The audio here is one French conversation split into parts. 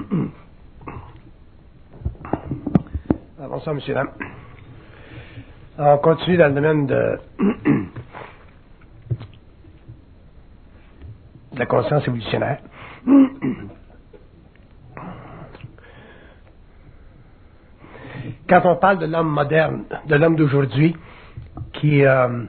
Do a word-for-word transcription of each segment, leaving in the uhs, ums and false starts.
Ah, bonsoir, monsieur, dame. On continue dans le domaine de, de la conscience évolutionnaire. Quand on parle de l'homme moderne, de l'homme d'aujourd'hui, qui, euh,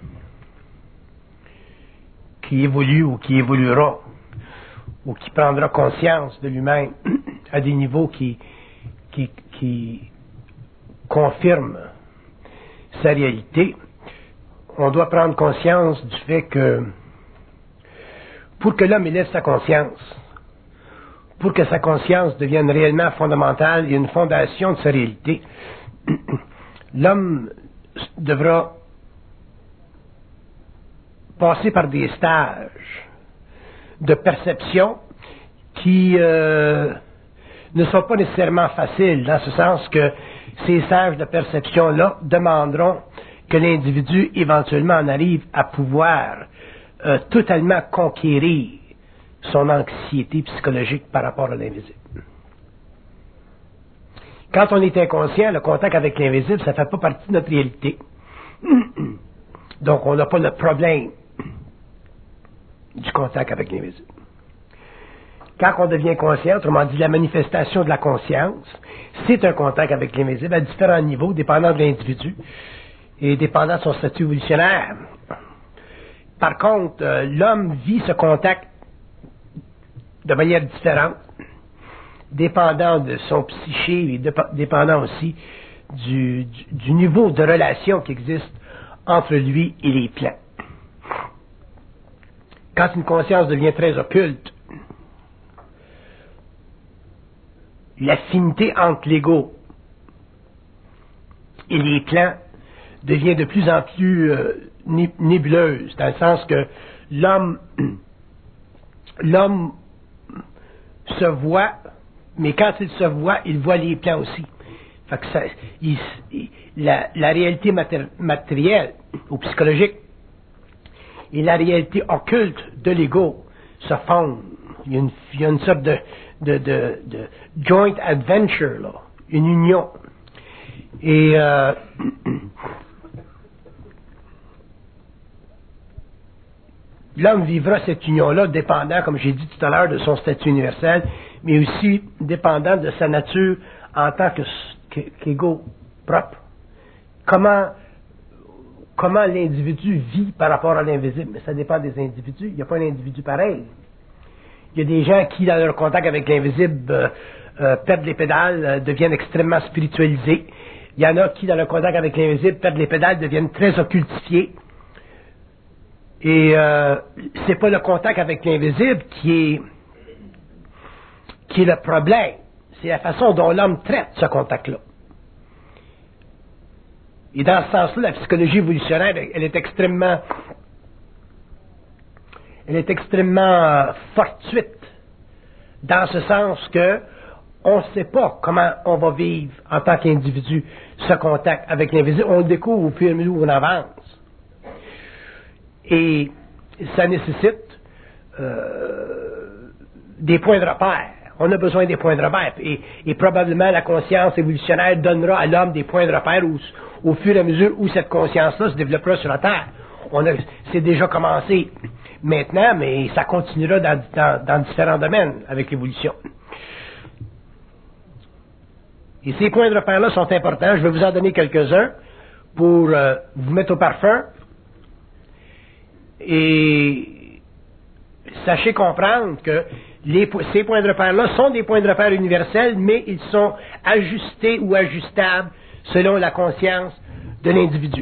qui évolue ou qui évoluera, ou qui prendra conscience de lui-même à des niveaux qui, qui, qui confirment sa réalité, on doit prendre conscience du fait que pour que l'homme élève sa conscience, pour que sa conscience devienne réellement fondamentale et une fondation de sa réalité, l'homme devra passer par des stages de perception qui euh, ne sont pas nécessairement faciles, dans ce sens que ces stages de perception-là demanderont que l'individu éventuellement en arrive à pouvoir euh, totalement conquérir son anxiété psychologique par rapport à l'invisible. Quand on est inconscient, le contact avec l'invisible, ça ne fait pas partie de notre réalité. Donc, on n'a pas le problème du contact avec l'invisible. Quand on devient conscient, autrement dit, la manifestation de la conscience, c'est un contact avec l'invisible à différents niveaux, dépendant de l'individu et dépendant de son statut évolutionnaire. Par contre, euh, l'homme vit ce contact de manière différente, dépendant de son psyché et de, dépendant aussi du, du, du niveau de relation qui existe entre lui et les plans. Quand une conscience devient très occulte, l'affinité entre l'ego et les plans devient de plus en plus euh, nébuleuse, dans le sens que l'homme l'homme se voit, mais quand il se voit, il voit les plans aussi. Fait que ça, il, il, la, la réalité matéri- matérielle ou psychologique et la réalité occulte de l'ego se fondent. Il y a une, il y a une sorte de, de, de, de joint adventure, là, une union. Et euh, l'homme vivra cette union-là dépendant, comme j'ai dit tout à l'heure, de son statut universel, mais aussi dépendant de sa nature en tant que, que, qu'égo propre. Comment, comment l'individu vit par rapport à l'invisible? Mais ça dépend des individus. Il n'y a pas un individu pareil. Il y a des gens qui, dans leur contact avec l'invisible, euh, euh, perdent les pédales, euh, deviennent extrêmement spiritualisés. Il y en a qui, dans leur contact avec l'invisible, perdent les pédales, deviennent très occultifiés. Et euh, c'est pas le contact avec l'invisible qui est qui est le problème. C'est la façon dont l'homme traite ce contact-là. Et dans ce sens-là, la psychologie évolutionnaire, elle est extrêmement elle est extrêmement euh, fortuite, dans ce sens que on ne sait pas comment on va vivre en tant qu'individu ce contact avec l'invisible. On le découvre au fur et à mesure où on avance. Et ça nécessite euh, des points de repère. On a besoin des points de repère. Et, et probablement la conscience évolutionnaire donnera à l'homme des points de repère au, au fur et à mesure où cette conscience-là se développera sur la Terre. On a, c'est déjà commencé maintenant, mais ça continuera dans, dans, dans différents domaines avec l'évolution. Et ces points de repère-là sont importants. Je vais vous en donner quelques-uns pour euh, vous mettre au parfum. Et sachez comprendre que les, ces points de repère-là sont des points de repère universels, mais ils sont ajustés ou ajustables selon la conscience de l'individu.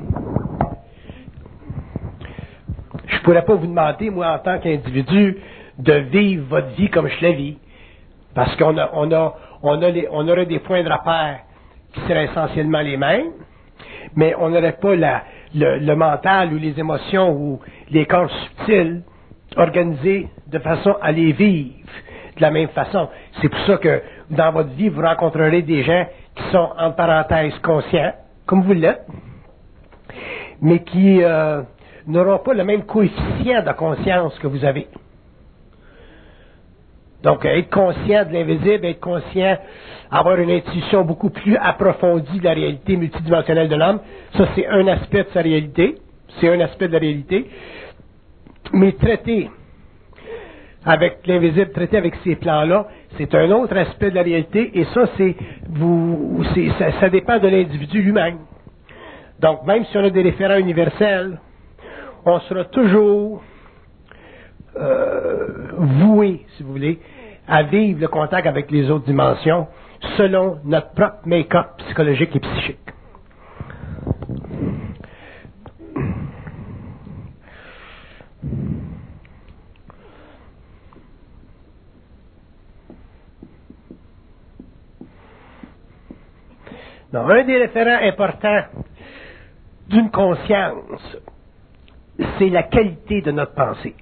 Je ne pourrais pas vous demander, moi, en tant qu'individu, de vivre votre vie comme je la vis, parce qu'on a, on a, on a les, on aurait des points de repère qui seraient essentiellement les mêmes, mais on n'aurait pas la, le, le mental ou les émotions ou les corps subtils organisés de façon à les vivre de la même façon. C'est pour ça que dans votre vie, vous rencontrerez des gens qui sont, entre parenthèses, conscients, comme vous l'êtes, mais qui euh, n'auront pas le même coefficient de conscience que vous avez. Donc, être conscient de l'invisible, être conscient, avoir une intuition beaucoup plus approfondie de la réalité multidimensionnelle de l'homme, ça c'est un aspect de sa réalité, c'est un aspect de la réalité. Mais traiter avec l'invisible, traiter avec ces plans-là, c'est un autre aspect de la réalité, et ça, c'est, vous, c'est, ça, ça dépend de l'individu lui-même. Donc, même si on a des référents universels, on sera toujours euh, voué, si vous voulez, à vivre le contact avec les autres dimensions selon notre propre make-up psychologique et psychique. Donc, un des référents importants d'une conscience, c'est la qualité de notre pensée.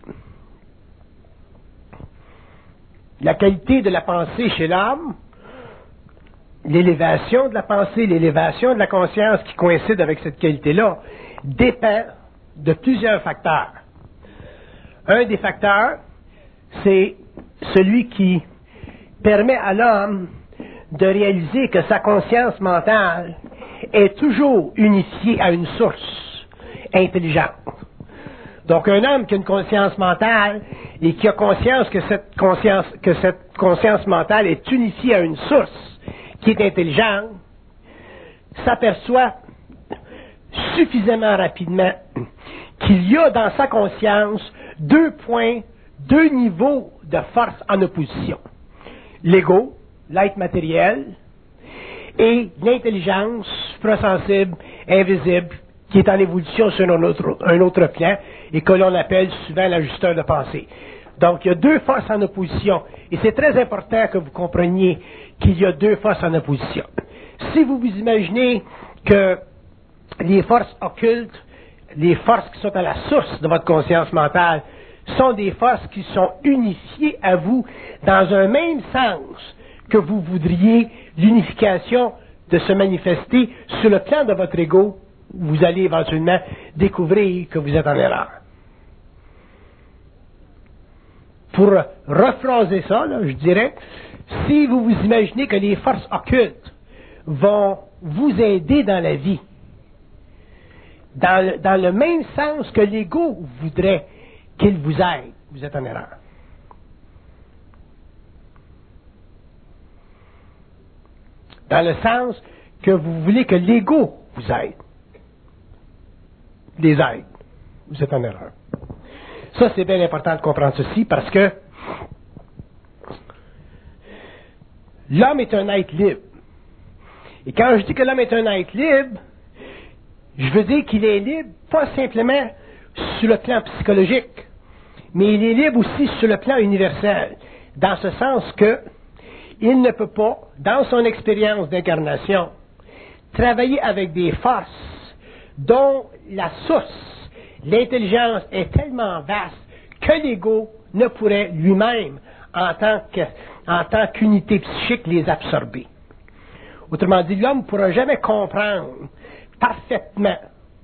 La qualité de la pensée chez l'homme, l'élévation de la pensée, l'élévation de la conscience qui coïncide avec cette qualité-là, dépend de plusieurs facteurs. Un des facteurs, c'est celui qui permet à l'homme de réaliser que sa conscience mentale est toujours unifiée à une source intelligente. Donc, un homme qui a une conscience mentale et qui a conscience que cette conscience, que cette conscience mentale est unifiée à une source qui est intelligente, s'aperçoit suffisamment rapidement qu'il y a dans sa conscience deux points, deux niveaux de force en opposition. L'ego, l'être matériel, et l'intelligence suprasensible, invisible, qui est en évolution sur un autre, un autre plan, et que l'on appelle souvent l'ajusteur de pensée. Donc, il y a deux forces en opposition, et c'est très important que vous compreniez qu'il y a deux forces en opposition. Si vous vous imaginez que les forces occultes, les forces qui sont à la source de votre conscience mentale, sont des forces qui sont unifiées à vous dans un même sens que vous voudriez l'unification de se manifester sur le plan de votre ego, vous allez éventuellement découvrir que vous êtes en erreur. Pour rephraser ça, là, je dirais, si vous vous imaginez que les forces occultes vont vous aider dans la vie, dans le, dans le même sens que l'ego voudrait qu'il vous aide, vous êtes en erreur. Dans le sens que vous voulez que l'ego vous aide, les aide, vous êtes en erreur. Ça, c'est bien important de comprendre ceci parce que l'homme est un être libre. Et quand je dis que l'homme est un être libre, je veux dire qu'il est libre pas simplement sur le plan psychologique, mais il est libre aussi sur le plan universel, dans ce sens que il ne peut pas, dans son expérience d'incarnation, travailler avec des forces dont la source, l'intelligence est tellement vaste que l'ego ne pourrait lui-même, en tant que, en tant qu'unité psychique, les absorber. Autrement dit, l'homme ne pourra jamais comprendre parfaitement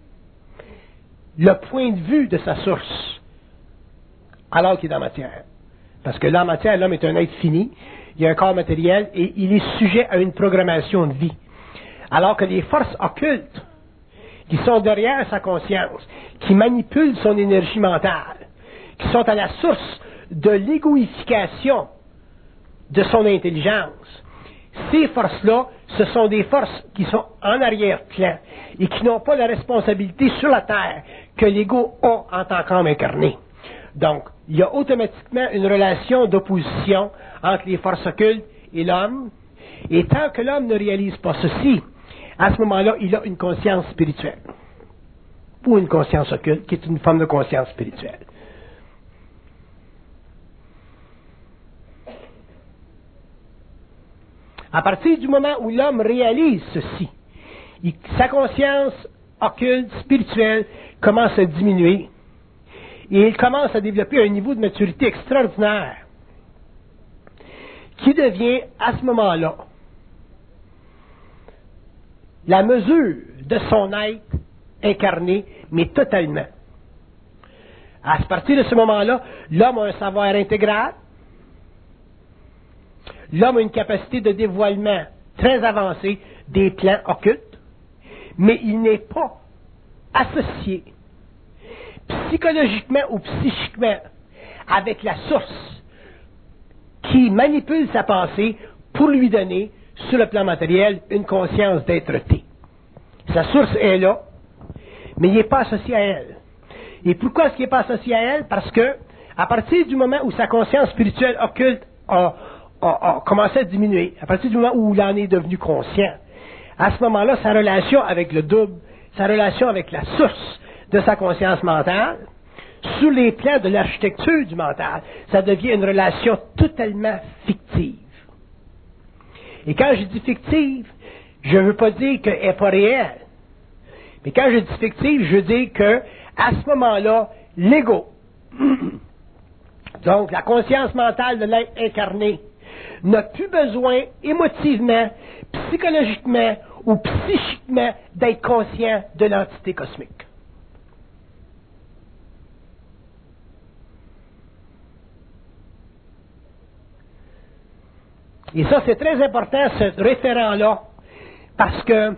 le point de vue de sa source, alors qu'il est dans la matière. Parce que dans la matière, l'homme est un être fini, il a un corps matériel et il est sujet à une programmation de vie. Alors que les forces occultes, qui sont derrière sa conscience, qui manipulent son énergie mentale, qui sont à la source de l'égoïfication de son intelligence, ces forces-là, ce sont des forces qui sont en arrière-plan et qui n'ont pas la responsabilité sur la Terre que l'ego a en tant qu'homme incarné. Donc, il y a automatiquement une relation d'opposition entre les forces occultes et l'homme, et tant que l'homme ne réalise pas ceci, à ce moment-là, il a une conscience spirituelle, ou une conscience occulte, qui est une forme de conscience spirituelle. À partir du moment où l'homme réalise ceci, il, sa conscience occulte, spirituelle, commence à diminuer, et il commence à développer un niveau de maturité extraordinaire, qui devient, à ce moment-là, la mesure de son être incarné, mais totalement. À partir de ce moment-là, l'homme a un savoir intégral, l'homme a une capacité de dévoilement très avancée des plans occultes, mais il n'est pas associé psychologiquement ou psychiquement avec la source qui manipule sa pensée pour lui donner, sur le plan matériel, une conscience d'être-té. Sa source est là, mais il n'est pas associé à elle. Et pourquoi est-ce qu'il n'est pas associé à elle? Parce que, à partir du moment où sa conscience spirituelle occulte a, a, a commencé à diminuer, à partir du moment où il en est devenu conscient, à ce moment-là, sa relation avec le double, sa relation avec la source de sa conscience mentale, sur les plans de l'architecture du mental, ça devient une relation totalement fictive. Et quand je dis fictive, je ne veux pas dire qu'elle n'est pas réelle. Mais quand je dis fictive, je veux dire que, à ce moment-là, l'ego, donc la conscience mentale de l'être incarné, n'a plus besoin émotivement, psychologiquement ou psychiquement d'être conscient de l'entité cosmique. Et ça, c'est très important, ce référent-là, parce que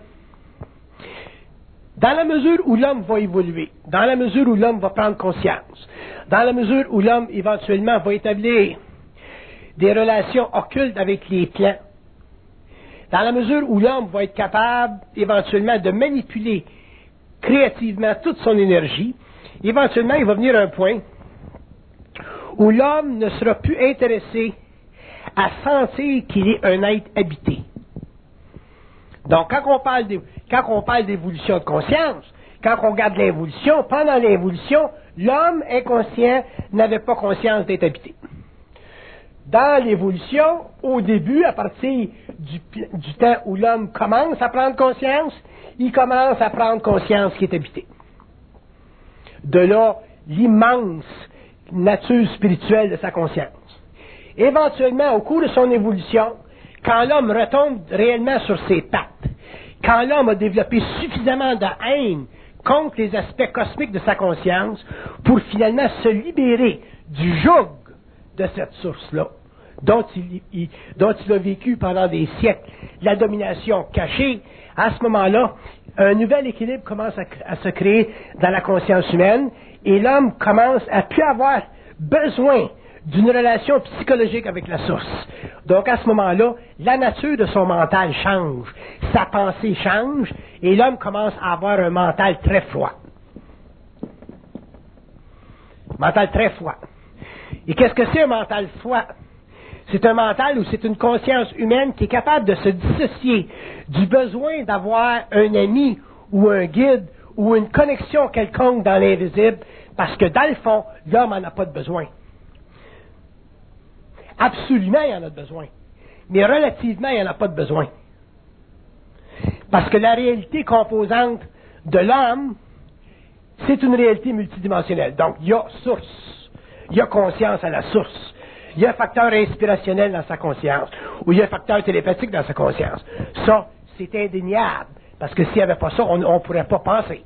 dans la mesure où l'homme va évoluer, dans la mesure où l'homme va prendre conscience, dans la mesure où l'homme éventuellement va établir des relations occultes avec les plans, dans la mesure où l'homme va être capable éventuellement de manipuler créativement toute son énergie, éventuellement il va venir un point où l'homme ne sera plus intéressé à sentir qu'il est un être habité. Donc, quand on parle de, quand on parle d'évolution de conscience, quand on regarde l'évolution, pendant l'évolution, l'homme inconscient n'avait pas conscience d'être habité. Dans l'évolution, au début, à partir du, du temps où l'homme commence à prendre conscience, il commence à prendre conscience qu'il est habité. De là, l'immense nature spirituelle de sa conscience. Éventuellement, au cours de son évolution, quand l'homme retombe réellement sur ses pattes, quand l'homme a développé suffisamment de haine contre les aspects cosmiques de sa conscience pour finalement se libérer du joug de cette source-là, dont il, il, dont il a vécu pendant des siècles la domination cachée, à ce moment-là, un nouvel équilibre commence à, à se créer dans la conscience humaine et l'homme commence à plus avoir besoin d'une relation psychologique avec la source. Donc, à ce moment-là, la nature de son mental change, sa pensée change, et l'homme commence à avoir un mental très froid. Mental très froid. Et qu'est-ce que c'est un mental froid? C'est un mental où c'est une conscience humaine qui est capable de se dissocier du besoin d'avoir un ami ou un guide ou une connexion quelconque dans l'invisible, parce que dans le fond, l'homme n'en a pas de besoin. Absolument, il en a besoin. Mais relativement, il n'en a pas de besoin. Parce que la réalité composante de l'homme, c'est une réalité multidimensionnelle. Donc, il y a source. Il y a conscience à la source. Il y a un facteur inspirationnel dans sa conscience. Ou il y a un facteur télépathique dans sa conscience. Ça, c'est indéniable. Parce que s'il n'y avait pas ça, on ne pourrait pas penser.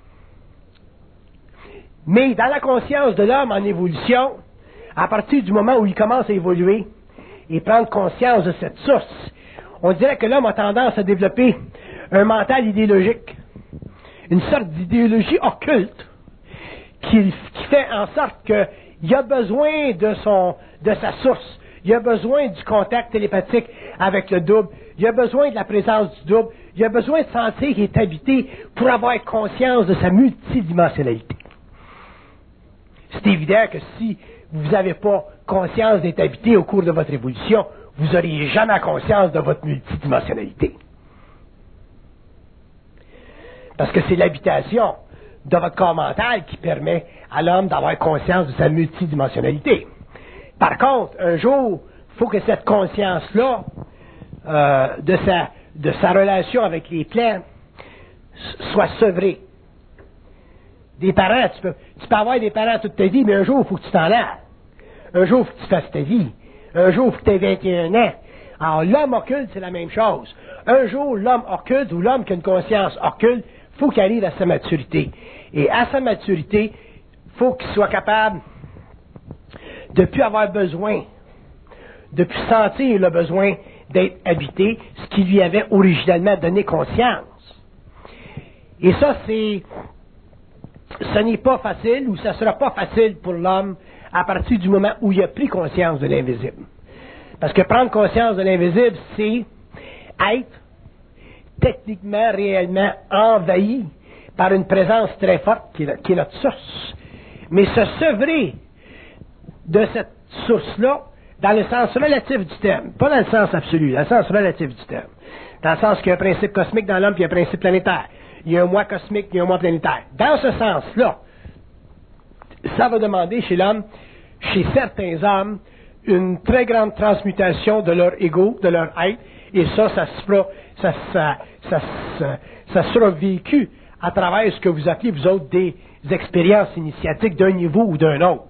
Mais dans la conscience de l'homme en évolution, à partir du moment où il commence à évoluer et prendre conscience de cette source, on dirait que l'homme a tendance à développer un mental idéologique, une sorte d'idéologie occulte qui, qui fait en sorte qu'il a besoin de, son, de sa source, il a besoin du contact télépathique avec le double, il a besoin de la présence du double, il a besoin de sentir qu'il est habité pour avoir conscience de sa multidimensionnalité. C'est évident que si vous n'avez pas conscience d'être habité au cours de votre évolution, vous n'auriez jamais conscience de votre multidimensionnalité. Parce que c'est l'habitation de votre corps mental qui permet à l'homme d'avoir conscience de sa multidimensionnalité. Par contre, un jour, il faut que cette conscience-là, euh, de, sa, de sa relation avec les plans, soit sevrée. Des parents, tu peux, tu peux avoir des parents toute ta vie, mais un jour, il faut que tu t'en ailles. Un jour, il faut que tu fasses ta vie. Un jour, il faut que tu aies vingt et un ans. Alors, l'homme occulte, c'est la même chose. Un jour, l'homme occulte, ou l'homme qui a une conscience occulte, il faut qu'il arrive à sa maturité. Et à sa maturité, il faut qu'il soit capable de ne plus avoir besoin depuis sentir le besoin d'être habité, ce qui lui avait originellement donné conscience. Et ça, c'est, ce n'est pas facile, ou ça ne sera pas facile pour l'homme à partir du moment où il a pris conscience de l'invisible. Parce que prendre conscience de l'invisible, c'est être techniquement, réellement envahi par une présence très forte qui est, qui est notre source. Mais se sevrer de cette source-là, dans le sens relatif du terme, pas dans le sens absolu, dans le sens relatif du terme, dans le sens qu'il y a un principe cosmique dans l'homme, puis il y a un principe planétaire. Il y a un moi cosmique, il y a un moi planétaire. Dans ce sens-là, ça va demander chez l'homme, chez certains hommes, une très grande transmutation de leur ego, de leur être, et ça, ça se fera, ça, ça, ça, ça, ça sera vécu à travers ce que vous appelez, vous autres, des expériences initiatiques d'un niveau ou d'un autre.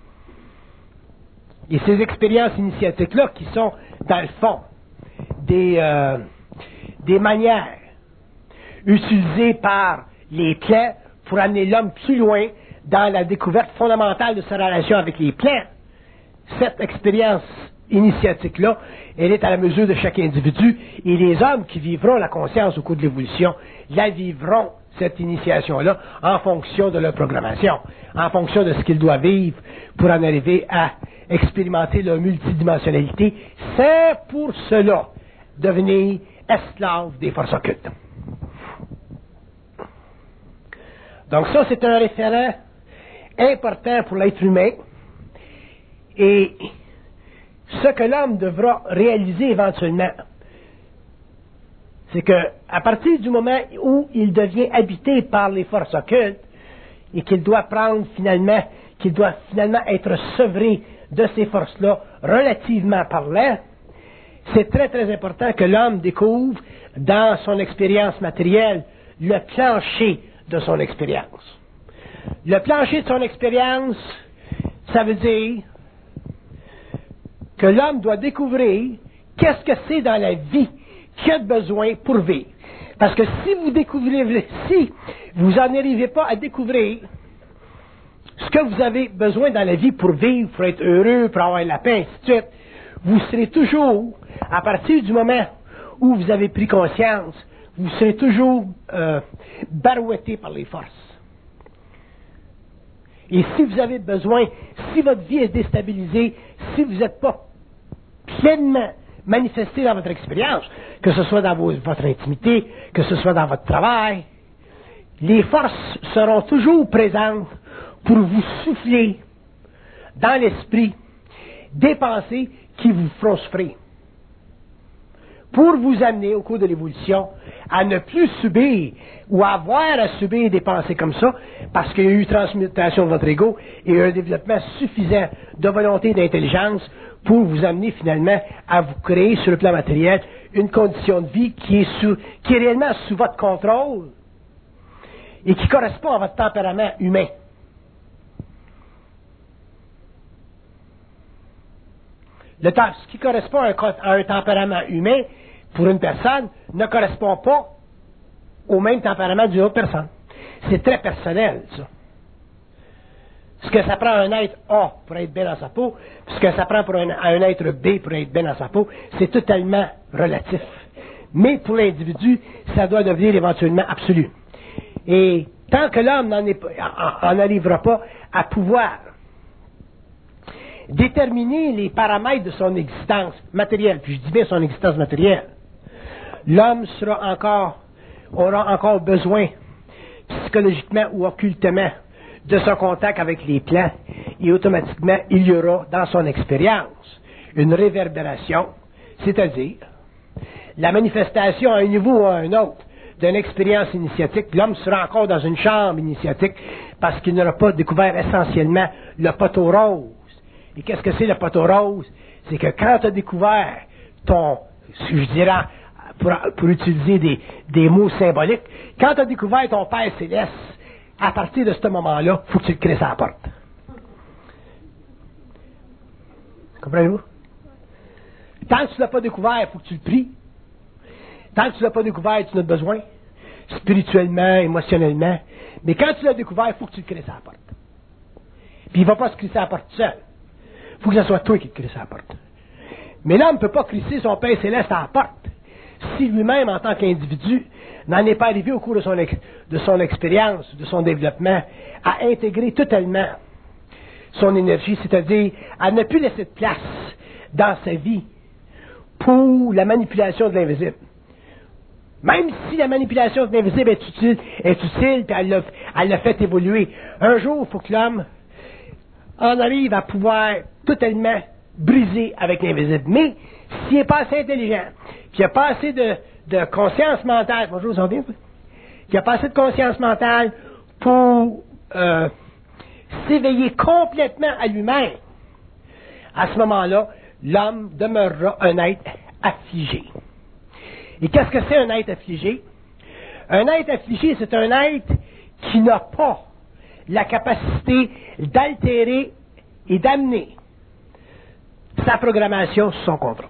Et ces expériences initiatiques-là, qui sont, dans le fond, des, euh, des manières utilisées par les plans pour amener l'homme plus loin dans la découverte fondamentale de sa relation avec les plans, cette expérience initiatique-là, elle est à la mesure de chaque individu, et les hommes qui vivront la conscience au cours de l'évolution, la vivront, cette initiation-là, en fonction de leur programmation, en fonction de ce qu'ils doivent vivre pour en arriver à expérimenter leur multidimensionnalité, sans pour cela devenir esclave des forces occultes. Donc ça, c'est un référent important pour l'être humain, et ce que l'homme devra réaliser éventuellement, c'est que à partir du moment où il devient habité par les forces occultes et qu'il doit prendre finalement, qu'il doit finalement être sevré de ces forces-là, relativement parlant, c'est très très important que l'homme découvre dans son expérience matérielle le plancher de son expérience. Le plancher de son expérience, ça veut dire que l'homme doit découvrir qu'est-ce que c'est dans la vie qu'il a besoin pour vivre. Parce que si vous découvrez, si vous n'en arrivez pas à découvrir ce que vous avez besoin dans la vie pour vivre, pour être heureux, pour avoir la paix, ainsi de suite, vous serez toujours, à partir du moment où vous avez pris conscience, vous serez toujours euh, barouetté par les forces. Et si vous avez besoin, si votre vie est déstabilisée, si vous n'êtes pas pleinement manifesté dans votre expérience, que ce soit dans vos, votre intimité, que ce soit dans votre travail, les forces seront toujours présentes pour vous souffler dans l'esprit des pensées qui vous feront souffrir. Pour vous amener au cours de l'évolution à ne plus subir ou avoir à subir des pensées comme ça, parce qu'il y a eu transmutation de votre ego et un développement suffisant de volonté et d'intelligence pour vous amener finalement à vous créer sur le plan matériel une condition de vie qui est, sous, qui est réellement sous votre contrôle et qui correspond à votre tempérament humain. Le temps, ce qui correspond à un, à un tempérament humain pour une personne ne correspond pas au même tempérament d'une autre personne. C'est très personnel, ça. Ce que ça prend un être A pour être bien dans sa peau, ce que ça prend pour un, un être B pour être bien dans sa peau, c'est totalement relatif. Mais pour l'individu, ça doit devenir éventuellement absolu. Et tant que l'homme n'en arrivera pas à pouvoir déterminer les paramètres de son existence matérielle, puis je dis bien son existence matérielle, l'homme sera encore, aura encore besoin, psychologiquement ou occultement, de son contact avec les plans, et automatiquement, il y aura dans son expérience une réverbération, c'est-à-dire la manifestation à un niveau ou à un autre d'une expérience initiatique. L'homme sera encore dans une chambre initiatique parce qu'il n'aura pas découvert essentiellement le poteau rose. Et qu'est-ce que c'est le poteau rose? C'est que quand tu as découvert ton, je dirais, pour, pour utiliser des, des mots symboliques, quand tu as découvert ton Père Céleste, à partir de ce moment-là, il faut que tu le crées à la porte. Comprenez-vous? Tant que tu ne l'as pas découvert, il faut que tu le pries. Tant que tu ne l'as pas découvert, tu en as besoin, spirituellement, émotionnellement. Mais quand tu l'as découvert, il faut que tu le crées à la porte. Puis il ne va pas se crisser à la porte tout seul. Il faut que ce soit toi qui te crisses à la porte. Mais l'homme ne peut pas crisser son Père céleste à la porte si lui-même, en tant qu'individu, n'en est pas arrivé au cours de son, ex- de son expérience, de son développement, à intégrer totalement son énergie, c'est-à-dire à ne plus laisser de place dans sa vie pour la manipulation de l'invisible. Même si la manipulation de l'invisible est utile, est utile, puis elle l'a, elle l'a fait évoluer. Un jour, il faut que l'homme en arrive à pouvoir totalement briser avec l'invisible. Mais s'il n'est pas assez intelligent, qu'il n'a pas assez de, de conscience mentale, bonjour, ça va bien, qu'il n'a pas assez de conscience mentale pour euh, s'éveiller complètement à lui-même, à ce moment-là, l'homme demeurera un être affligé. Et qu'est-ce que c'est un être affligé? Un être affligé, c'est un être qui n'a pas la capacité d'altérer et d'amener sa programmation sous son contrôle.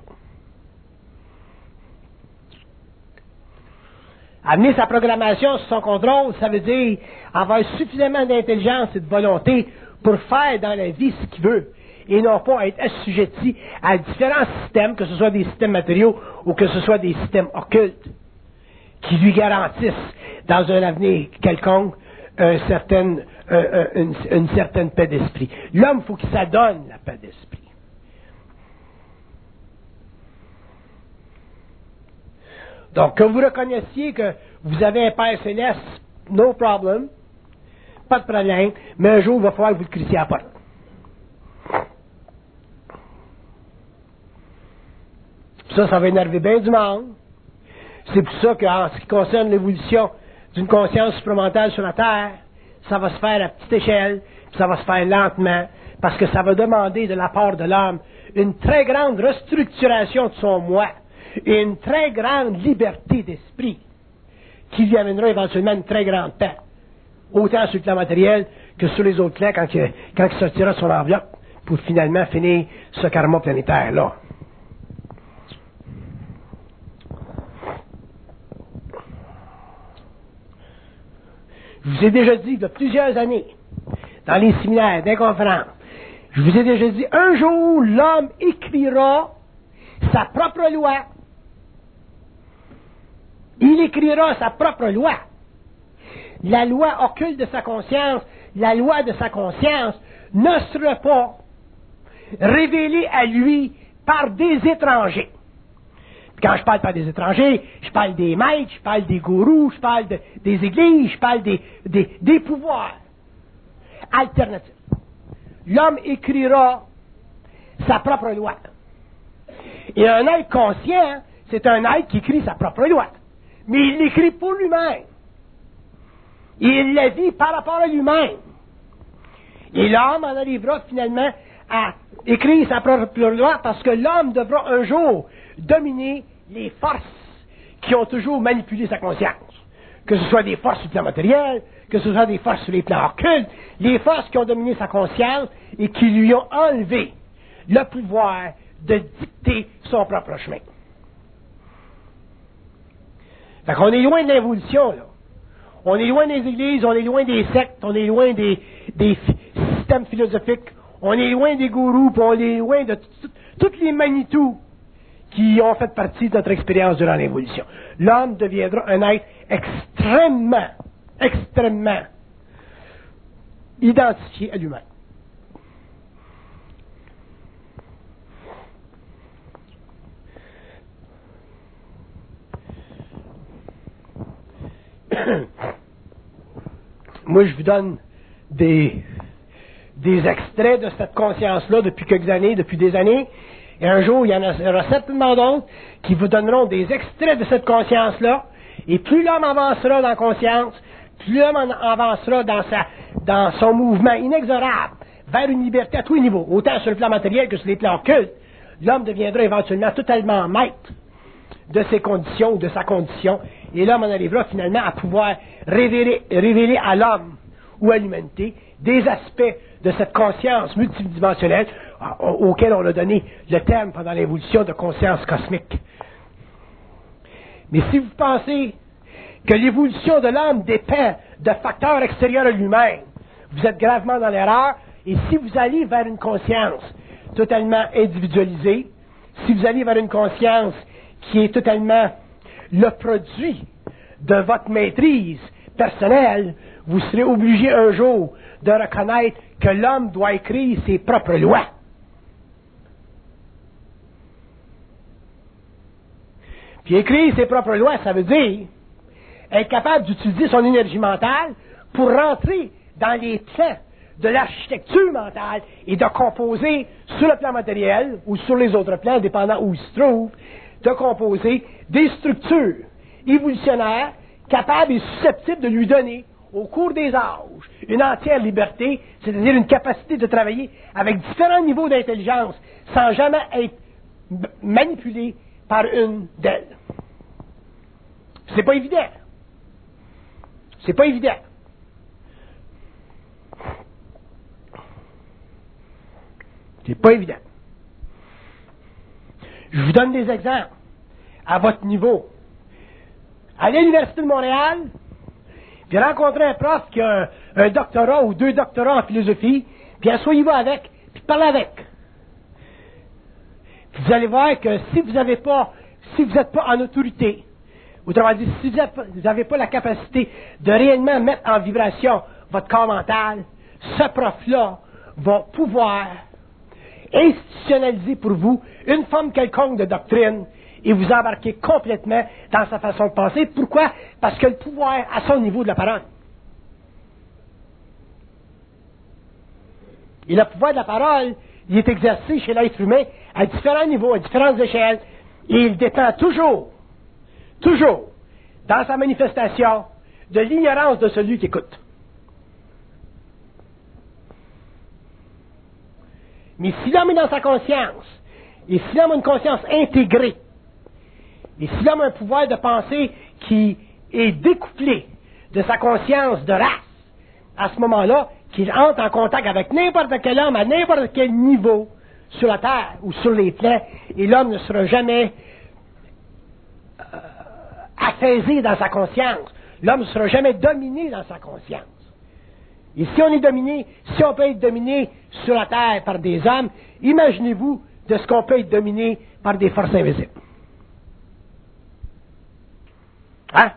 Amener sa programmation sous son contrôle, ça veut dire avoir suffisamment d'intelligence et de volonté pour faire dans la vie ce qu'il veut, et non pas être assujetti à différents systèmes, que ce soit des systèmes matériaux ou que ce soit des systèmes occultes, qui lui garantissent, dans un avenir quelconque, un certain, un, un, une, une certaine paix d'esprit. L'homme, il faut qu'il s'adonne la paix d'esprit. Donc, que vous reconnaissiez que vous avez un Père céleste, no problem, pas de problème, mais un jour, il va falloir que vous le crissiez à la porte. Ça, ça va énerver bien du monde. C'est pour ça qu'en ce qui concerne l'évolution d'une conscience supramentale sur la Terre, ça va se faire à petite échelle, puis ça va se faire lentement, parce que ça va demander de la part de l'homme une très grande restructuration de son moi, et une très grande liberté d'esprit, qui lui amènera éventuellement une très grande paix, autant sur le plan matériel que sur les autres plans, quand il, quand il sortira de son enveloppe, pour finalement finir ce karma planétaire-là. Je vous ai déjà dit, de plusieurs années, dans les séminaires, dans les conférences, je vous ai déjà dit, un jour, l'homme écrira sa propre loi. Il écrira sa propre loi. La loi occulte de sa conscience, la loi de sa conscience, ne sera pas révélée à lui par des étrangers. Quand je parle par des étrangers, je parle des maîtres, je parle des gourous, je parle de, des églises, je parle des, des, des pouvoirs alternatifs. L'homme écrira sa propre loi. Et un être conscient, c'est un être qui écrit sa propre loi. Mais il l'écrit pour lui-même. Et il la vit par rapport à lui-même. Et l'homme en arrivera finalement à écrire sa propre loi parce que l'homme devra un jour dominer les forces qui ont toujours manipulé sa conscience. Que ce soit des forces sur le plan matériel, que ce soit des forces sur les plans occultes, les forces qui ont dominé sa conscience et qui lui ont enlevé le pouvoir de dicter son propre chemin. Fait qu'on est loin de l'évolution, là. On est loin des églises, on est loin des sectes, on est loin des, des systèmes philosophiques, on est loin des gourous, puis on est loin de toutes les Manitou qui ont fait partie de notre expérience durant l'évolution. L'homme deviendra un être extrêmement, extrêmement identifié à lui-même. Moi, je vous donne des, des extraits de cette conscience-là depuis quelques années, depuis des années. Et un jour, il y en aura certainement d'autres qui vous donneront des extraits de cette conscience-là. Et plus l'homme avancera dans la conscience, plus l'homme avancera dans, sa, dans son mouvement inexorable vers une liberté à tous les niveaux, autant sur le plan matériel que sur les plans occultes, l'homme deviendra éventuellement totalement maître de ses conditions ou de sa condition. Et l'homme en arrivera finalement à pouvoir révéler, révéler à l'homme ou à l'humanité des aspects de cette conscience multidimensionnelle auquel on a donné le terme pendant l'évolution de conscience cosmique. Mais si vous pensez que l'évolution de l'homme dépend de facteurs extérieurs à lui-même, vous êtes gravement dans l'erreur, et si vous allez vers une conscience totalement individualisée, si vous allez vers une conscience qui est totalement le produit de votre maîtrise personnelle, vous serez obligé un jour de reconnaître que l'homme doit écrire ses propres lois. Puis écrire ses propres lois, ça veut dire être capable d'utiliser son énergie mentale pour rentrer dans les plans de l'architecture mentale et de composer sur le plan matériel ou sur les autres plans, dépendant où il se trouve, de composer des structures évolutionnaires capables et susceptibles de lui donner, au cours des âges, une entière liberté, c'est-à-dire une capacité de travailler avec différents niveaux d'intelligence sans jamais être manipulé par une d'elles. C'est pas évident. C'est pas évident. C'est pas évident. Je vous donne des exemples à votre niveau. Allez à l'Université de Montréal, puis rencontrez un prof qui a un, un doctorat ou deux doctorats en philosophie, puis asseyez-vous avec, puis parlez avec. Puis vous allez voir que si vous n'avez pas, si vous n'êtes pas en autorité, autrement dit, si vous n'avez pas la capacité de réellement mettre en vibration votre corps mental, ce prof-là va pouvoir institutionnaliser pour vous une forme quelconque de doctrine et vous embarquer complètement dans sa façon de penser. Pourquoi? Parce que le pouvoir à son niveau de la parole. Et le pouvoir de la parole, il est exercé chez l'être humain à différents niveaux, à différentes échelles, et il dépend toujours, toujours, dans sa manifestation, de l'ignorance de celui qui écoute. Mais si l'homme est dans sa conscience, et si l'homme a une conscience intégrée, et si l'homme a un pouvoir de pensée qui est découplé de sa conscience de race, à ce moment-là, qu'il entre en contact avec n'importe quel homme à n'importe quel niveau sur la terre ou sur les plans, et l'homme ne sera jamais euh, apaisé dans sa conscience. L'homme ne sera jamais dominé dans sa conscience. Et si on est dominé, si on peut être dominé sur la terre par des hommes, imaginez-vous de ce qu'on peut être dominé par des forces invisibles. Hein?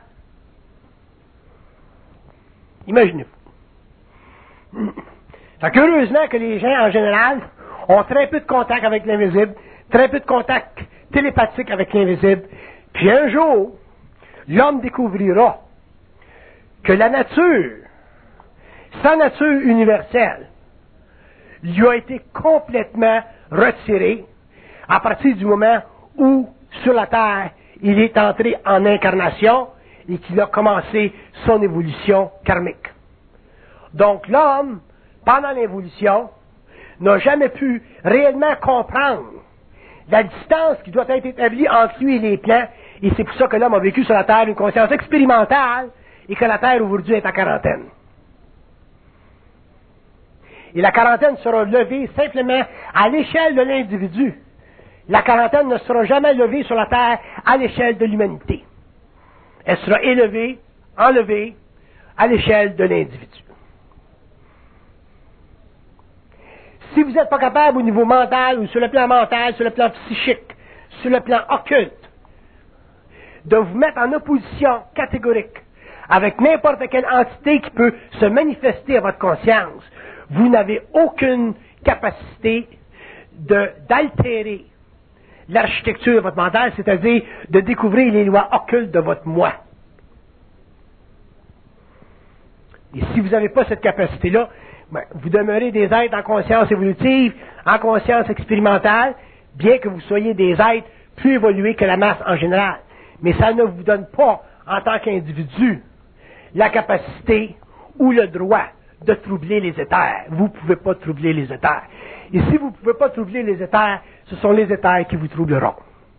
Imaginez-vous. Fait qu'heureusement que les gens, en général, ont très peu de contact avec l'invisible, très peu de contact télépathique avec l'invisible. Puis un jour, l'homme découvrira que la nature, sa nature universelle, lui a été complètement retirée à partir du moment où, sur la Terre, il est entré en incarnation et qu'il a commencé son évolution karmique. Donc l'homme, pendant l'évolution, n'a jamais pu réellement comprendre la distance qui doit être établie entre lui et les plans, et c'est pour ça que l'homme a vécu sur la Terre une conscience expérimentale et que la Terre aujourd'hui est en quarantaine. Et la quarantaine sera levée simplement à l'échelle de l'individu. La quarantaine ne sera jamais levée sur la Terre à l'échelle de l'humanité. Elle sera élevée, enlevée, à l'échelle de l'individu. Si vous n'êtes pas capable au niveau mental, ou sur le plan mental, sur le plan psychique, sur le plan occulte, de vous mettre en opposition catégorique avec n'importe quelle entité qui peut se manifester à votre conscience, vous n'avez aucune capacité de, d'altérer l'architecture de votre mental, c'est-à-dire de découvrir les lois occultes de votre moi. Et si vous n'avez pas cette capacité-là, ben, vous demeurez des êtres en conscience évolutive, en conscience expérimentale, bien que vous soyez des êtres plus évolués que la masse en général. Mais ça ne vous donne pas, en tant qu'individu, la capacité ou le droit de troubler les éthers. Vous ne pouvez pas troubler les éthers. Et si vous ne pouvez pas troubler les éthers, ce sont les éthers qui vous troubleront.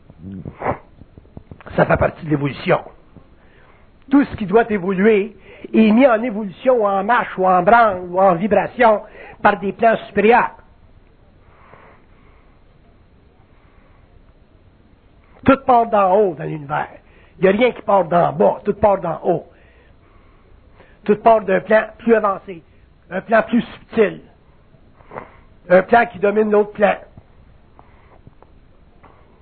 Ça fait partie de l'évolution. Tout ce qui doit évoluer est mis en évolution, ou en marche, ou en branle, ou en vibration par des plans supérieurs. Tout part d'en haut dans l'univers. Il n'y a rien qui part d'en bas, tout part d'en haut. Tout part d'un plan plus avancé, un plan plus subtil, un plan qui domine l'autre plan.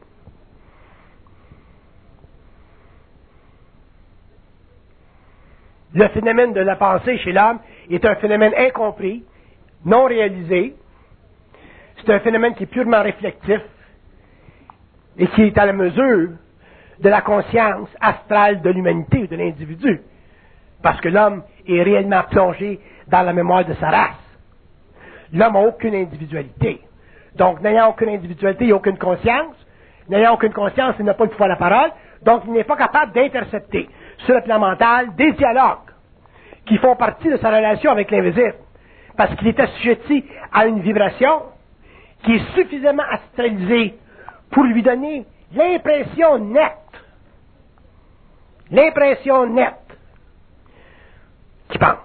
le phénomène de la pensée chez l'homme est un phénomène incompris, non réalisé. C'est un phénomène qui est purement réflectif et qui est à la mesure de la conscience astrale de l'humanité ou de l'individu. Parce que l'homme est réellement plongé dans la mémoire de sa race. L'homme n'a aucune individualité. Donc, n'ayant aucune individualité, il n'a aucune conscience. N'ayant aucune conscience, il n'a pas le pouvoir de la parole. Donc, il n'est pas capable d'intercepter, sur le plan mental, des dialogues qui font partie de sa relation avec l'invisible. Parce qu'il est assujetti à une vibration qui est suffisamment astralisée pour lui donner l'impression nette, l'impression nette qu'il pense.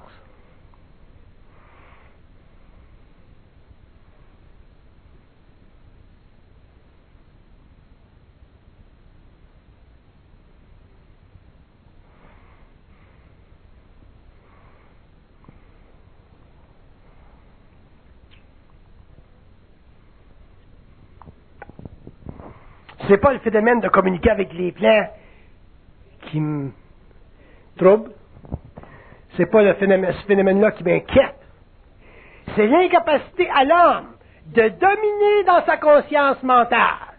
C'est pas le phénomène de communiquer avec les plans qui me trouble. C'est pas le phénomène, ce phénomène-là qui m'inquiète. C'est l'incapacité à l'homme de dominer dans sa conscience mentale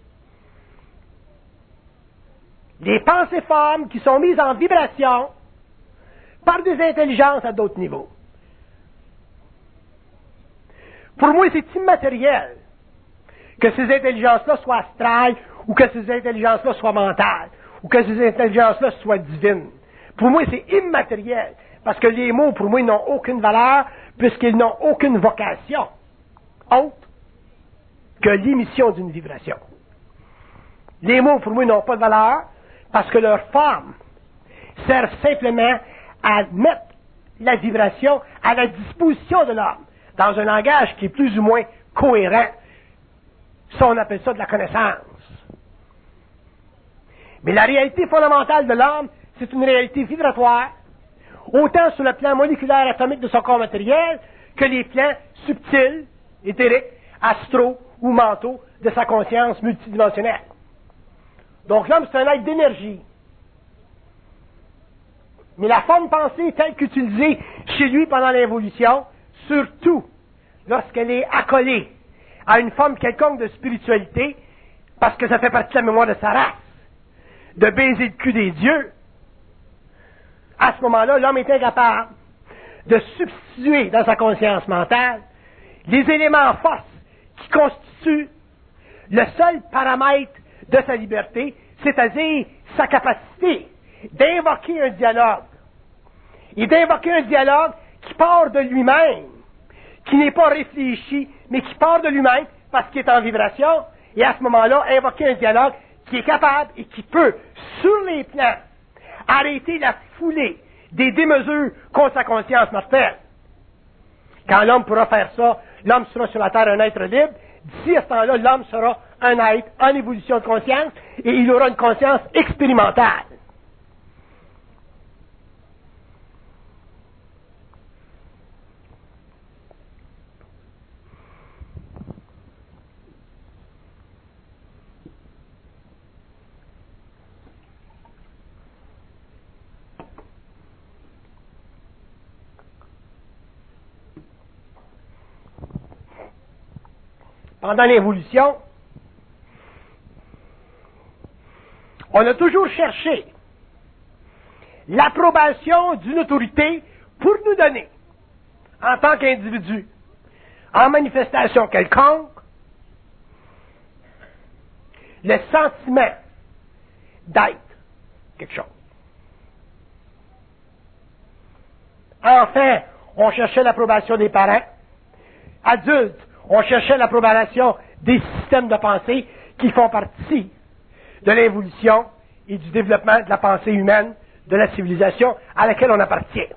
les pensées formes qui sont mises en vibration par des intelligences à d'autres niveaux. Pour moi, c'est immatériel que ces intelligences-là soient astrales, ou que ces intelligences-là soient mentales, ou que ces intelligences-là soient divines. Pour moi, c'est immatériel, parce que les mots, pour moi, n'ont aucune valeur, puisqu'ils n'ont aucune vocation, autre que l'émission d'une vibration. Les mots, pour moi, n'ont pas de valeur, parce que leur forme servent simplement à mettre la vibration à la disposition de l'homme, dans un langage qui est plus ou moins cohérent. Ça, on appelle ça de la connaissance. Mais la réalité fondamentale de l'homme, c'est une réalité vibratoire, autant sur le plan moléculaire atomique de son corps matériel, que les plans subtils, éthériques, astraux ou mentaux de sa conscience multidimensionnelle. Donc l'homme, c'est un être d'énergie. Mais la forme pensée telle qu'utilisée chez lui pendant l'évolution, surtout lorsqu'elle est accolée à une forme quelconque de spiritualité, parce que ça fait partie de la mémoire de sa race, de baiser le cul des dieux, à ce moment-là, l'homme est incapable de substituer dans sa conscience mentale les éléments en force qui constituent le seul paramètre de sa liberté, c'est-à-dire sa capacité d'invoquer un dialogue. Et d'invoquer un dialogue qui part de lui-même, qui n'est pas réfléchi, mais qui part de lui-même parce qu'il est en vibration, et à ce moment-là, invoquer un dialogue qui est capable et qui peut, sur les plans, arrêter la foulée des démesures contre sa conscience mortelle. Quand l'homme pourra faire ça, l'homme sera sur la terre un être libre. D'ici à ce temps-là, l'homme sera un être en évolution de conscience et il aura une conscience expérimentale. Pendant l'évolution, on a toujours cherché l'approbation d'une autorité pour nous donner, en tant qu'individu, en manifestation quelconque, le sentiment d'être quelque chose. Enfin, on cherchait l'approbation des parents. Adultes, on cherchait l'approbation des systèmes de pensée qui font partie de l'évolution et du développement de la pensée humaine, de la civilisation à laquelle on appartient.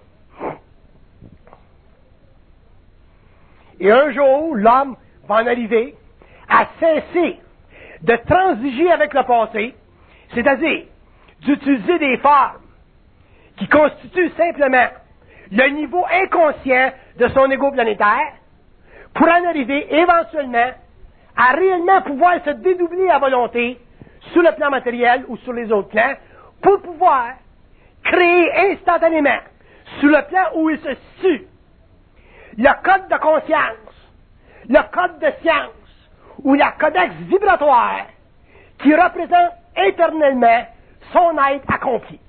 Et un jour, l'homme va en arriver à cesser de transiger avec le passé, c'est-à-dire d'utiliser des formes qui constituent simplement le niveau inconscient de son ego planétaire, pour en arriver éventuellement à réellement pouvoir se dédoubler à volonté sur le plan matériel ou sur les autres plans, pour pouvoir créer instantanément sur le plan où il se situe, le code de conscience, le code de science, ou le codex vibratoire, qui représente éternellement son être accompli.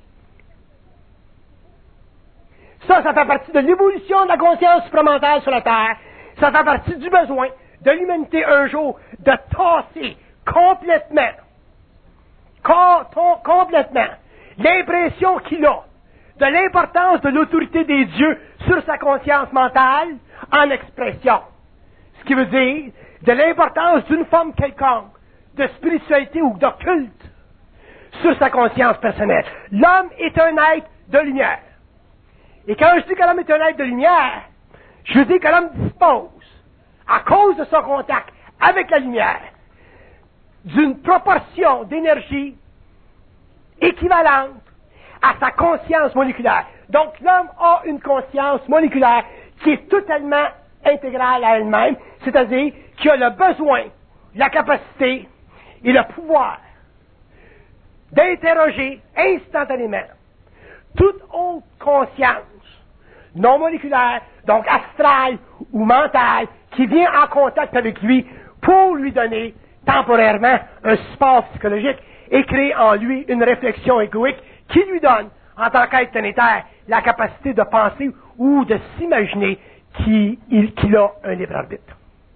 Ça, ça fait partie de l'évolution de la conscience supramentale sur la Terre. Ça fait partie du besoin de l'humanité un jour de tasser complètement, com- complètement, l'impression qu'il a de l'importance de l'autorité des dieux sur sa conscience mentale en expression. Ce qui veut dire de l'importance d'une forme quelconque de spiritualité ou d'occulte sur sa conscience personnelle. L'homme est un être de lumière. Et quand je dis que l'homme est un être de lumière, je dis que l'homme dispose, à cause de son contact avec la lumière, d'une proportion d'énergie équivalente à sa conscience moléculaire. Donc l'homme a une conscience moléculaire qui est totalement intégrale à elle-même, c'est-à-dire qui a le besoin, la capacité et le pouvoir d'interroger instantanément toute autre conscience non moléculaire, donc astrale ou mentale, qui vient en contact avec lui pour lui donner temporairement un support psychologique et créer en lui une réflexion égoïque qui lui donne, en tant qu'être planétaire, la capacité de penser ou de s'imaginer qu'il, qu'il a un libre arbitre.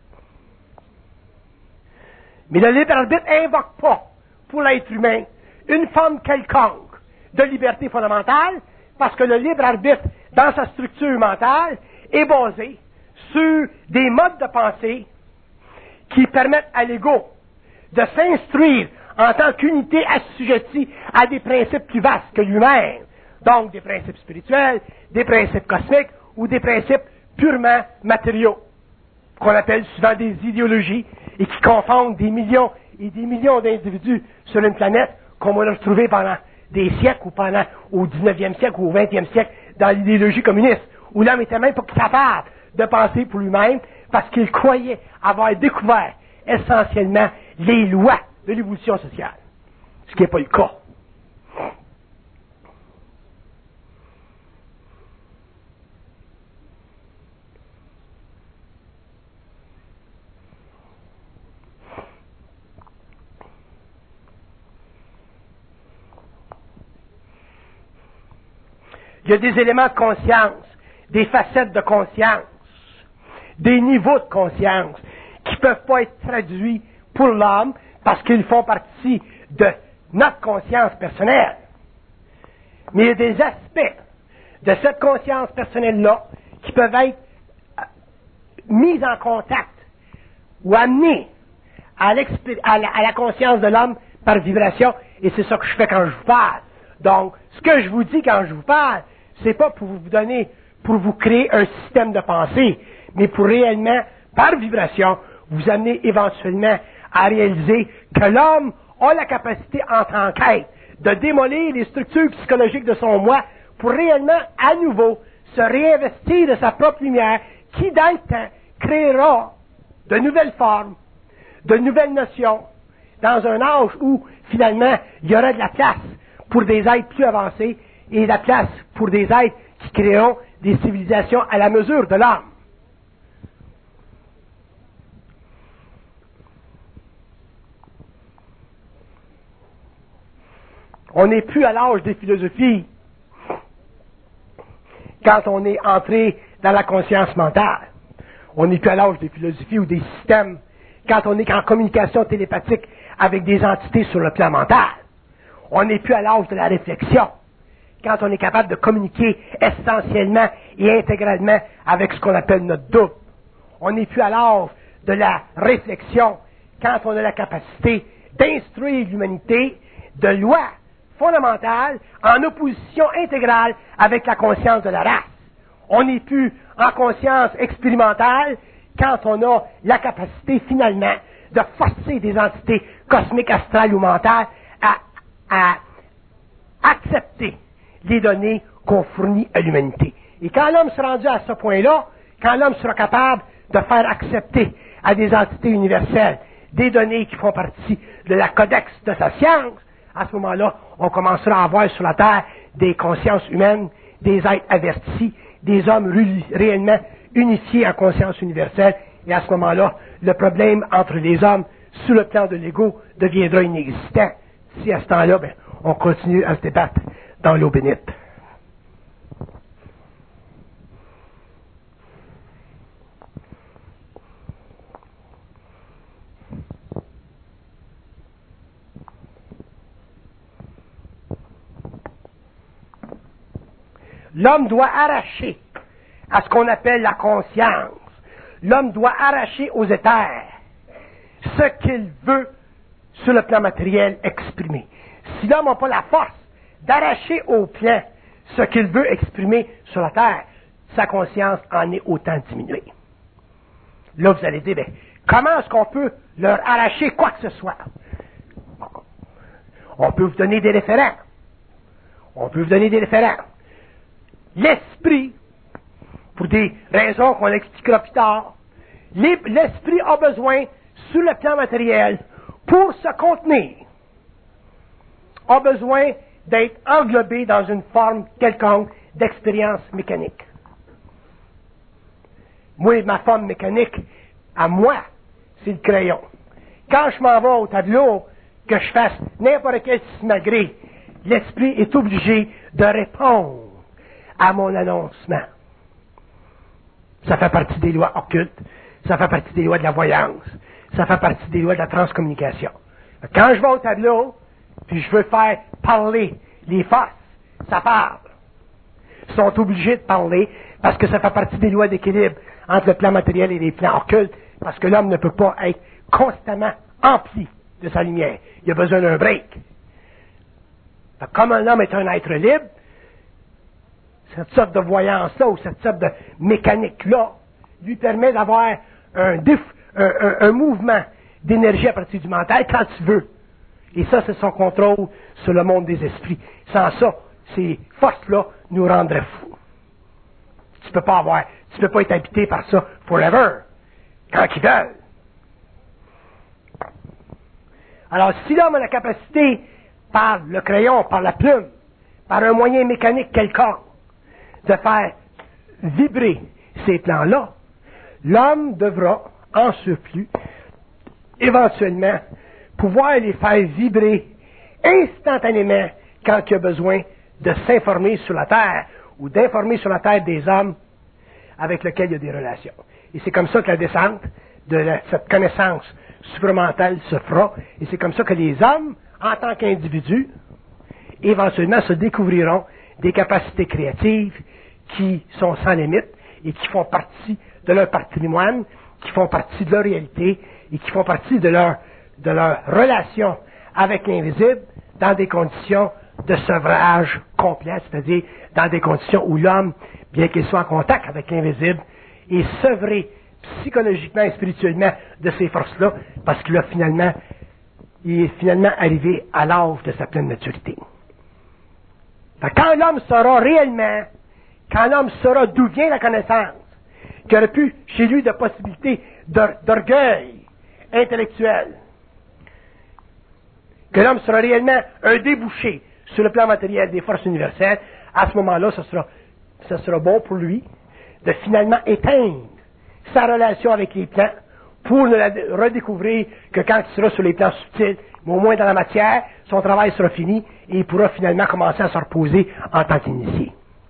Mais le libre arbitre n'invoque pas, pour l'être humain, une forme quelconque de liberté fondamentale, parce que le libre arbitre, dans sa structure mentale, est basé sur des modes de pensée qui permettent à l'ego de s'instruire en tant qu'unité assujettie à des principes plus vastes que lui-même, donc des principes spirituels, des principes cosmiques ou des principes purement matériaux, qu'on appelle souvent des idéologies, et qui confondent des millions et des millions d'individus sur une planète, comme on l'a retrouvé pendant des siècles, ou pendant au dix-neuvième siècle ou au vingtième siècle, dans l'idéologie communiste, où l'homme était même pas capable de penser pour lui-même, parce qu'il croyait avoir découvert essentiellement les lois de l'évolution sociale, ce qui n'est pas le cas. Il y a des éléments de conscience, des facettes de conscience, des niveaux de conscience qui ne peuvent pas être traduits pour l'homme parce qu'ils font partie de notre conscience personnelle. Mais il y a des aspects de cette conscience personnelle-là qui peuvent être mis en contact ou amenés à, à, la, à la conscience de l'homme par vibration, et c'est ça que je fais quand je vous parle. Donc, ce que je vous dis quand je vous parle, c'est pas pour vous donner, pour vous créer un système de pensée, mais pour réellement, par vibration, vous amener éventuellement à réaliser que l'homme a la capacité en tant qu'être de démolir les structures psychologiques de son moi pour réellement, à nouveau, se réinvestir de sa propre lumière qui, dans le temps, créera de nouvelles formes, de nouvelles notions, dans un âge où, finalement, il y aura de la place pour des êtres plus avancés et de la place pour des êtres qui créeront des civilisations à la mesure de l'homme. On n'est plus à l'âge des philosophies quand on est entré dans la conscience mentale. On n'est plus à l'âge des philosophies ou des systèmes quand on est en communication télépathique avec des entités sur le plan mental. On n'est plus à l'âge de la réflexion quand on est capable de communiquer essentiellement et intégralement avec ce qu'on appelle notre double. On n'est plus à l'âge de la réflexion quand on a la capacité d'instruire l'humanité de lois fondamentale en opposition intégrale avec la conscience de la race. On n'est plus en conscience expérimentale quand on a la capacité finalement de forcer des entités cosmiques, astrales ou mentales à, à accepter les données qu'on fournit à l'humanité. Et quand l'homme sera rendu à ce point-là, quand l'homme sera capable de faire accepter à des entités universelles des données qui font partie de la codex de sa science, à ce moment-là, on commencera à avoir sur la Terre des consciences humaines, des êtres avertis, des hommes réellement unifiés en conscience universelle, et à ce moment-là, le problème entre les hommes sur le plan de l'ego deviendra inexistant si à ce temps-là, ben, on continue à se débattre dans l'eau bénite. L'homme doit arracher à ce qu'on appelle la conscience. L'homme doit arracher aux éthers ce qu'il veut sur le plan matériel exprimer. Si l'homme n'a pas la force d'arracher au plan ce qu'il veut exprimer sur la terre, sa conscience en est autant diminuée. Là, vous allez dire, ben, comment est-ce qu'on peut leur arracher quoi que ce soit? On peut vous donner des référents. On peut vous donner des référents. L'esprit, pour des raisons qu'on expliquera plus tard, l'esprit a besoin, sur le plan matériel, pour se contenir, a besoin d'être englobé dans une forme quelconque d'expérience mécanique. Moi, ma forme mécanique, à moi, c'est le crayon. Quand je m'en vais au tableau, que je fasse n'importe quel simagrée, l'esprit est obligé de répondre à mon annoncement. Ça fait partie des lois occultes, ça fait partie des lois de la voyance, ça fait partie des lois de la transcommunication. Quand je vais au tableau, puis je veux faire parler les faces, ça parle. Ils sont obligés de parler parce que ça fait partie des lois d'équilibre entre le plan matériel et les plans occultes, parce que l'homme ne peut pas être constamment empli de sa lumière. Il a besoin d'un break. Comme un homme est un être libre, cette sorte de voyance-là ou cette sorte de mécanique-là lui permet d'avoir un, diff, un, un, un mouvement d'énergie à partir du mental quand tu veux. Et ça, c'est son contrôle sur le monde des esprits. Sans ça, ces forces-là nous rendraient fous. Tu peux pas avoir, tu peux pas être habité par ça forever, quand ils veulent. Alors, si l'homme a la capacité, par le crayon, par la plume, par un moyen mécanique quelconque, de faire vibrer ces plans-là, l'homme devra, en surplus, éventuellement, pouvoir les faire vibrer instantanément quand il a besoin de s'informer sur la Terre ou d'informer sur la Terre des hommes avec lesquels il y a des relations. Et c'est comme ça que la descente de la, cette connaissance supramentale se fera, et c'est comme ça que les hommes, en tant qu'individus, éventuellement se découvriront des capacités créatives qui sont sans limite et qui font partie de leur patrimoine, qui font partie de leur réalité et qui font partie de leur, de leur relation avec l'invisible dans des conditions de sevrage complet, c'est-à-dire dans des conditions où l'homme, bien qu'il soit en contact avec l'invisible, est sevré psychologiquement et spirituellement de ces forces-là, parce qu'il a finalement, il est finalement arrivé à l'âge de sa pleine maturité. Quand l'homme saura réellement, quand l'homme saura d'où vient la connaissance, qu'il n'y aurait plus chez lui de possibilité d'orgueil intellectuel, que l'homme sera réellement un débouché sur le plan matériel des forces universelles, à ce moment-là, ce sera, ce sera bon pour lui de finalement éteindre sa relation avec les plans pour ne la redécouvrir que quand il sera sur les plans subtils, mais au moins dans la matière, son travail sera fini et il pourra finalement commencer à se reposer en tant qu'initié.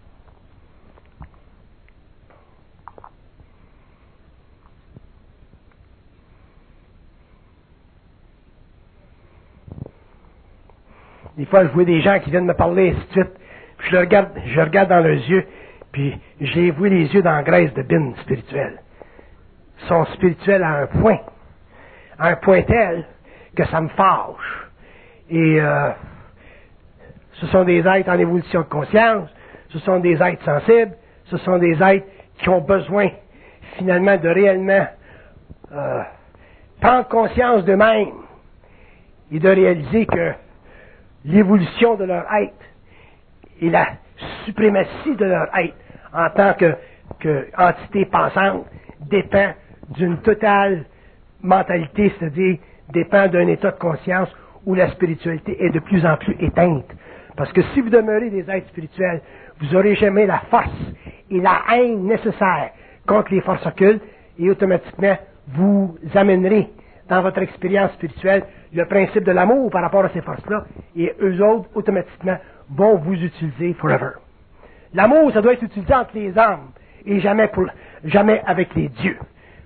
Des fois, je vois des gens qui viennent me parler, et ainsi de suite, puis je regarde, je regarde dans leurs yeux, puis je les vois les yeux dans la graisse de bine spirituelle. Ils sont spirituels à un point, à un point tel que ça me fâche. Et euh, ce sont des êtres en évolution de conscience, ce sont des êtres sensibles, ce sont des êtres qui ont besoin finalement de réellement euh, prendre conscience d'eux-mêmes et de réaliser que l'évolution de leur être et la suprématie de leur être en tant que, que entité pensante dépend d'une totale mentalité, c'est-à-dire dépend d'un état de conscience où la spiritualité est de plus en plus éteinte Parce que si vous demeurez des êtres spirituels, vous n'aurez jamais la force et la haine nécessaires contre les forces occultes, et automatiquement, vous amènerez dans votre expérience spirituelle le principe de l'amour par rapport à ces forces-là, et eux autres, automatiquement, vont vous utiliser forever. L'amour, ça doit être utilisé entre les hommes, et jamais, pour, jamais avec les dieux.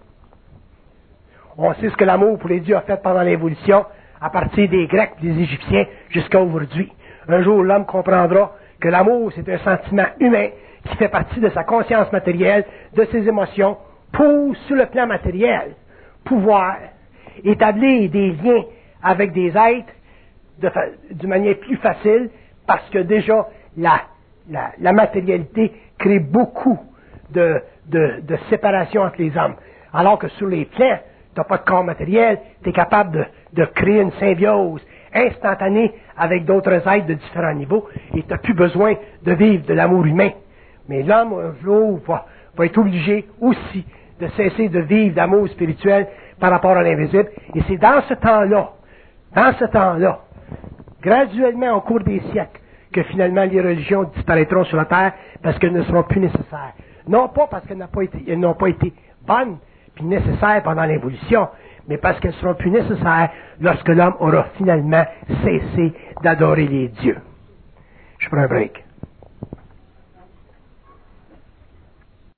On sait ce que l'amour pour les dieux a fait pendant l'évolution, à partir des Grecs et des Égyptiens jusqu'à aujourd'hui. Un jour, l'homme comprendra que l'amour, c'est un sentiment humain qui fait partie de sa conscience matérielle, de ses émotions, pour, sur le plan matériel, pouvoir établir des liens avec des êtres de, d'une manière plus facile, parce que déjà, la, la, la matérialité crée beaucoup de, de, de séparation entre les hommes. Alors que sur les plans, tu n'as pas de corps matériel, tu es capable de, de créer une symbiose instantanée avec d'autres êtres de différents niveaux, et tu n'as plus besoin de vivre de l'amour humain. Mais l'homme, un jour, va, va être obligé aussi de cesser de vivre d'amour spirituel par rapport à l'invisible. Et c'est dans ce temps-là, dans ce temps-là, graduellement au cours des siècles, que finalement les religions disparaîtront sur la terre parce qu'elles ne seront plus nécessaires. Non pas parce qu'elles n'ont pas été, elles n'ont pas été bonnes puis nécessaires pendant l'évolution, mais parce qu'elles seront plus nécessaires lorsque l'homme aura finalement cessé d'adorer les dieux. Je prends un break.